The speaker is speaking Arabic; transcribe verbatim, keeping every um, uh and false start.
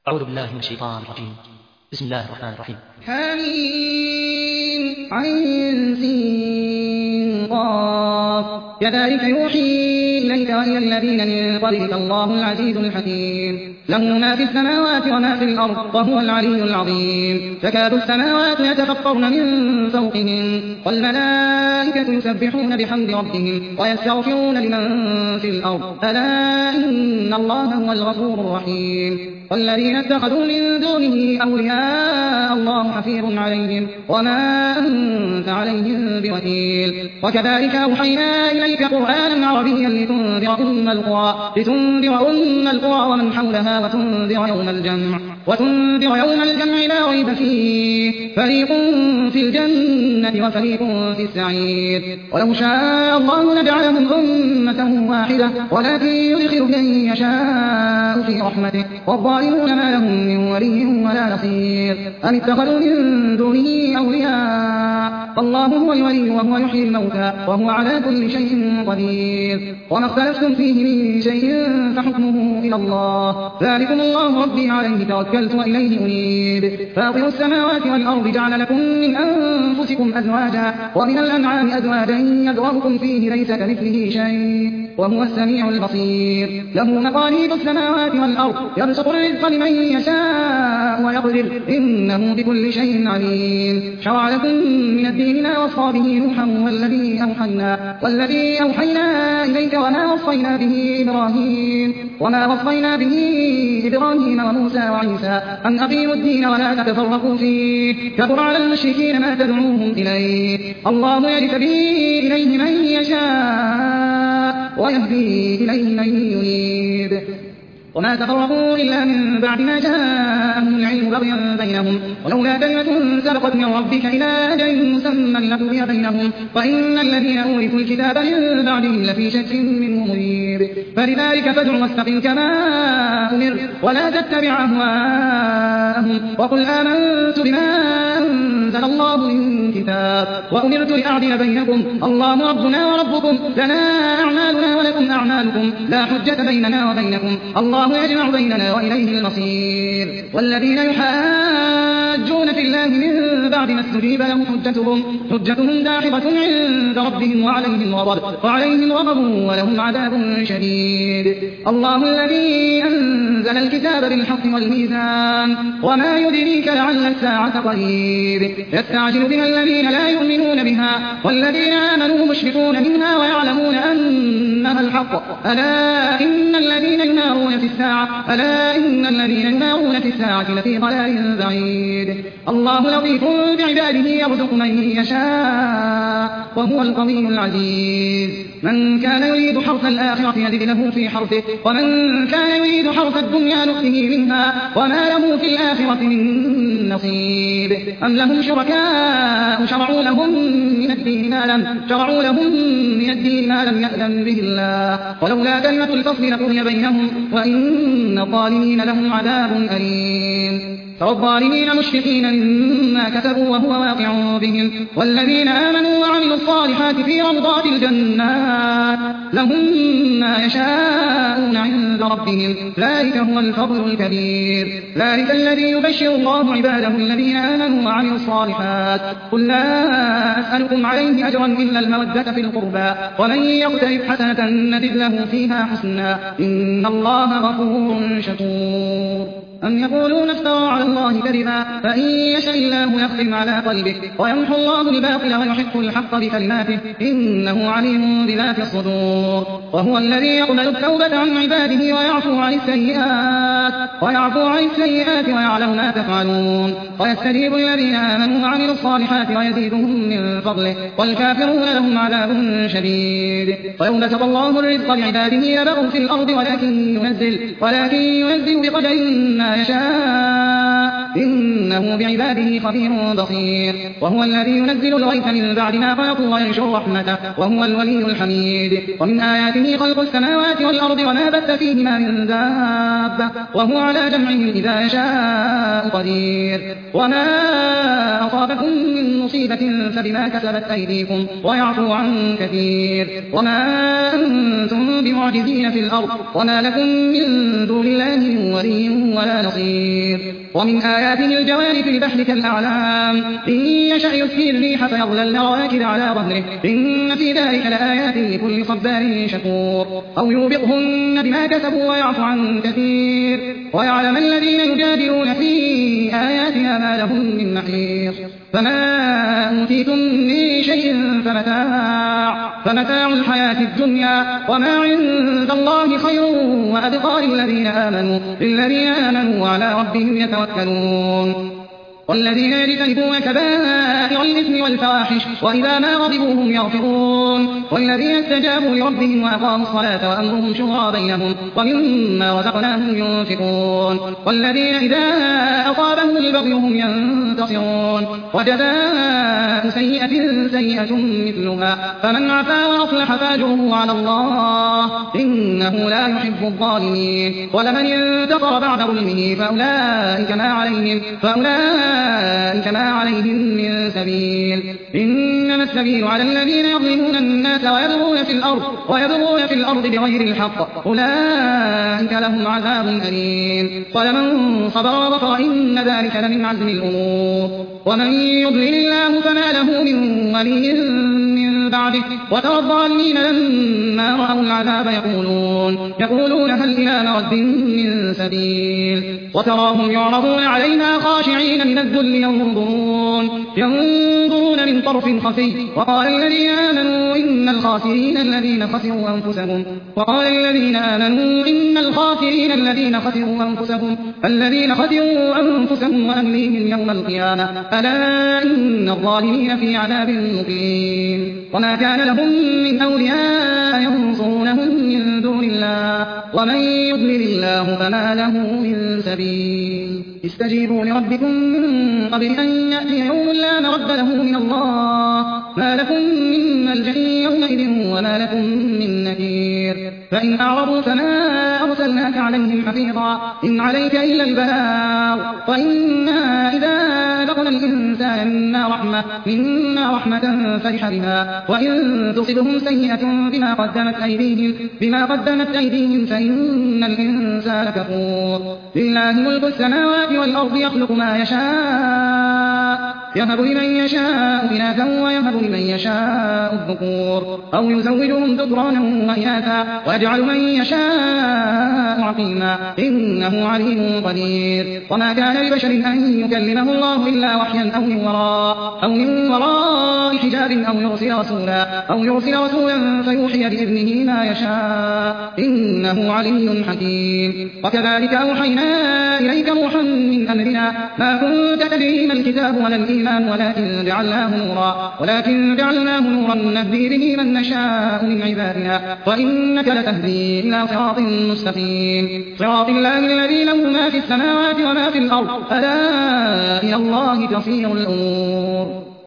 أعوذ بالله من الشيطان الرجيم. بسم الله الرحمن الرحيم. حميم عين سين قاف كذلك يوحي إليك وإلى الذين من قبلك الله العزيز الحكيم له ما في السماوات وما في الأرض وهو العلي العظيم تكاد السماوات يتفطرن من فوقهم والملائكة يسبحون بحمد ربهم ويستغفرون لمن في الأرض ألا إن الله هو الغفور الرحيم والذين اتخذوا من دونه أولياء الله حفيظ عليهم وما أنت عليهم بوكيل وكذلك أوحينا إليك قرآنا عربيا لتنذر أم القرى لتنذر أم القرى ومن حولها وتنذر يوم الجمع وتنذر يوم الجمع لا ريب فيه فريق في الجنة وفريق في السعير ولو شاء الله لجعلهم أمة واحدة ولكن يدخل من يشاء في رحمته والظالمون ما لهم من ولي ولا نصير أم اتخذوا من دونه أولياء الله هو الولي وهو يحيي الموتى وهو على كل شيء قدير وما اختلفتم فيه من شيء فحكمه إلى الله ذلكم الله ربي عليه توكلت وإليه أنيب فاطر السماوات والأرض جعل لكم من أنفسكم أزواجا ومن الأنعام أزواجا يذرأكم فيه ليس كمثله شيء وهو السميع البصير له مقاليد السماوات والأرض يبسط الرزق لمن يشاء ويقدر إنه بكل شيء عليم شرع لكم من الدين ما وصى به نوحا والذي أوحينا, والذي أوحينا إليك وما وصينا به إبراهيم وما وصينا به إبراهيم وموسى وعيسى أن أقيموا الدين ولا تتفرقوا فيه كبر على المشركين ما تدعوهم إليه الله يرث به إليه من يشاء ويهدي إليه من ينيب وما تفرقوا إلا من بعد ما جاءهم العلم بغيا بينهم ولولا كلمة سبقت من ربك إلى أجل مسمى لقضي بينهم وإن الذين أورثوا الكتاب من بعدهم لفي شك منه مريب فلذلك فادع واستقم كما أمر ولا تتبع أهواءهم وقل آمنت بما أنزل الله من كتاب وأمرت لأعدل بينكم الله ربنا وربكم لنا أعمالنا ولكم أعمالكم لا حجة بيننا وبينكم الله يجمع بيننا وإليه المصير والذين يحاجون في الله من بعد ما استجيب لهم حجتهم, حجتهم داحضة عند ربهم وعليهم غضب وعليهم غضب ولهم عذاب شديد الله الذي أنزل الكتاب بالحق والميزان وما يدريك لعل الساعة قريب يستعجل بها الذين لا يؤمنون بها والذين آمنوا مشفقون منها ويعلمون أنها الحق ألا إن الذين ينارون في الساعة ألا إن الذين ينارون في الساعة لفي ضلال بعيد الله لطيف بعباده يرزق من يشاء وهو القوي العزيز من كان يريد حرث الآخرة يزد له في حرثه ومن كان يريد حرث الدنيا نؤته منها وما له في الآخرة من نصيب أم لهم شركاء شرعوا لهم من الدين ما لم شرعوا لهم من الدين ما لم يأذن به الله ولولا كلمة الفصل لقضي بينهم وإن الظالمين لهم عذاب أليم ترى الظالمين مشفقين مما كسبوا وهو واقع بهم والذين آمنوا وعملوا الصالحات في روضات الجنات لهم ما يشاءون عند ربهم ذلك هو الفضل الكبير ذلك الذي يبشر الله عباده الذين آمنوا وعملوا الصالحات قل لا أسألكم عليه أجرا إلا المودة في القربى ومن يقترف حسنة نزد له فيها حسنا إن الله غفور شكور أم يقولون افترى على الله كذبا فإن يشاء الله يختم على قلبك ويمحو الله الباطل ويحق الحق بكلماته إنه عليم بذات الصدور وهو الذي يقبل التوبة عن عباده ويعفو عن السيئات ويعفو عن السيئات ويعلم ما تفعلون ويستجيب الذين آمنوا وعملوا الصالحات ويزيدهم من فضله والكافرون لهم عذاب شديد ويوم بسط الله الرزق لعباده لبغوا في الأرض ولكن ينزل ولكن ينزل بقدر ما يشاء إن إنه بعباده خبير بصير وهو الذي ينزل الغيث من بعد ما قنطوا وينشر رحمته وهو الولي الحميد ومن آياته خلق السماوات والأرض وما بث فيهما من دابة وهو على جمعهم إذا يشاء قدير وما أصابكم من مصيبة فبما كسبت أيديكم ويعفو عن كثير وما أنتم بمعجزين في الأرض وما لكم من دون الله من ولي ولا نصير ومن آياته الجوار في البحر كالأعلام إن يشأ يسكن الريح فيظللن رواكد على ظهره إن في ذلك لآيات لكل صبار شكور أو يوبقهن بما كسبوا ويعفو عن كثير ويعلم الذين يجادلون في آياتنا ما لهم من محيص فما أوتيتم من شيء فمتاع فمتاع الحياة الدنيا وما عند الله خير وأبقى للذين آمنوا للذين آمنوا وعلى ربهم يتوكلون والذين يجتنبون كبائر الإثم والفواحش وإذا ما غضبوا هم يغفرون والذين استجابوا لربهم وأقاموا الصلاة وأمرهم شورى بينهم ومما رزقناهم ينفقون والذين إذا أصابهم البغي هم ينتصرون وجزاء سيئة سيئة مثلها فمن عفا وأصلح فأجره على الله إنه لا يحب الظالمين ولمن انتصر بعد ظلمه فأولئك ما عليهم فأولئك أولئك ما عليهم من سبيل إنما السبيل على الذين يظلمون الناس ويبغون في الأرض ويبغون في الأرض بغير الحق أولئك لهم عذاب أليم ولمن صبر وغفر إن ذلك لمن عزم الأمور ومن يضلل الله فما له من ولي من بعده وترى الظالمين لما رأوا العذاب يقولون يقولون هل إلى مرد من سبيل وتراهم يعرضون عليها خاشعين من الذل ينظرون ينظرون من طرف خفي وقال الذين آمنوا إن الخاسرين الذين خسروا أنفسهم وقال الذين آمنوا إن الخاسرين الذين خسروا أنفسهم الذين خسروا أنفسهم وأهليهم يوم القيامة ألا إن الظالمين في عذاب مقيم وما كان لهم من أولياء ينصرونهم من دون الله ومن يضلل الله فما له من سبيل استجيبوا لربكم من قبل أن يأتي يوم لا مرد له من الله ما لكم من ملجأ يومئذ وما لكم من نكير فإن أعرضوا فما أرسلناك عليهم حفيظا إن عليك إلا البلاغ وإنا إذا أذقنا الإنسان منا رحمة منا رحمة فرح بها وإن تصبهم سيئة بما قدمت أيديهم بما قدمت أيديهم فإن الإنسان كفور لله ملك السماوات والأرض يخلق ما يشاء يهب لمن يشاء إناثا ويهب لمن يشاء الذكور أو يزوجهم ذكرانا وإناثا ويجعل من يشاء عقيما إنه عليم قدير وما كان لبشر أن يكلمه الله إلا وحيا أو من وراء أو من وراء حجاب أو يرسل رسولا أو يرسل رسولا فيوحي بإذنه ما يشاء إنه علي حكيم وكذلك أوحينا إليك روحا من أمرنا ما كنت تدري ما الكتاب ولا الإيمان ولكن جعلناه نورا ولكن جعلناه نورا نهدي به من نشاء من عبادنا وإنك لتهدي إلى صراط مستقيم صراط الله الذي له ما في السماوات وما في الأرض ألا إلى الله تصير الأمور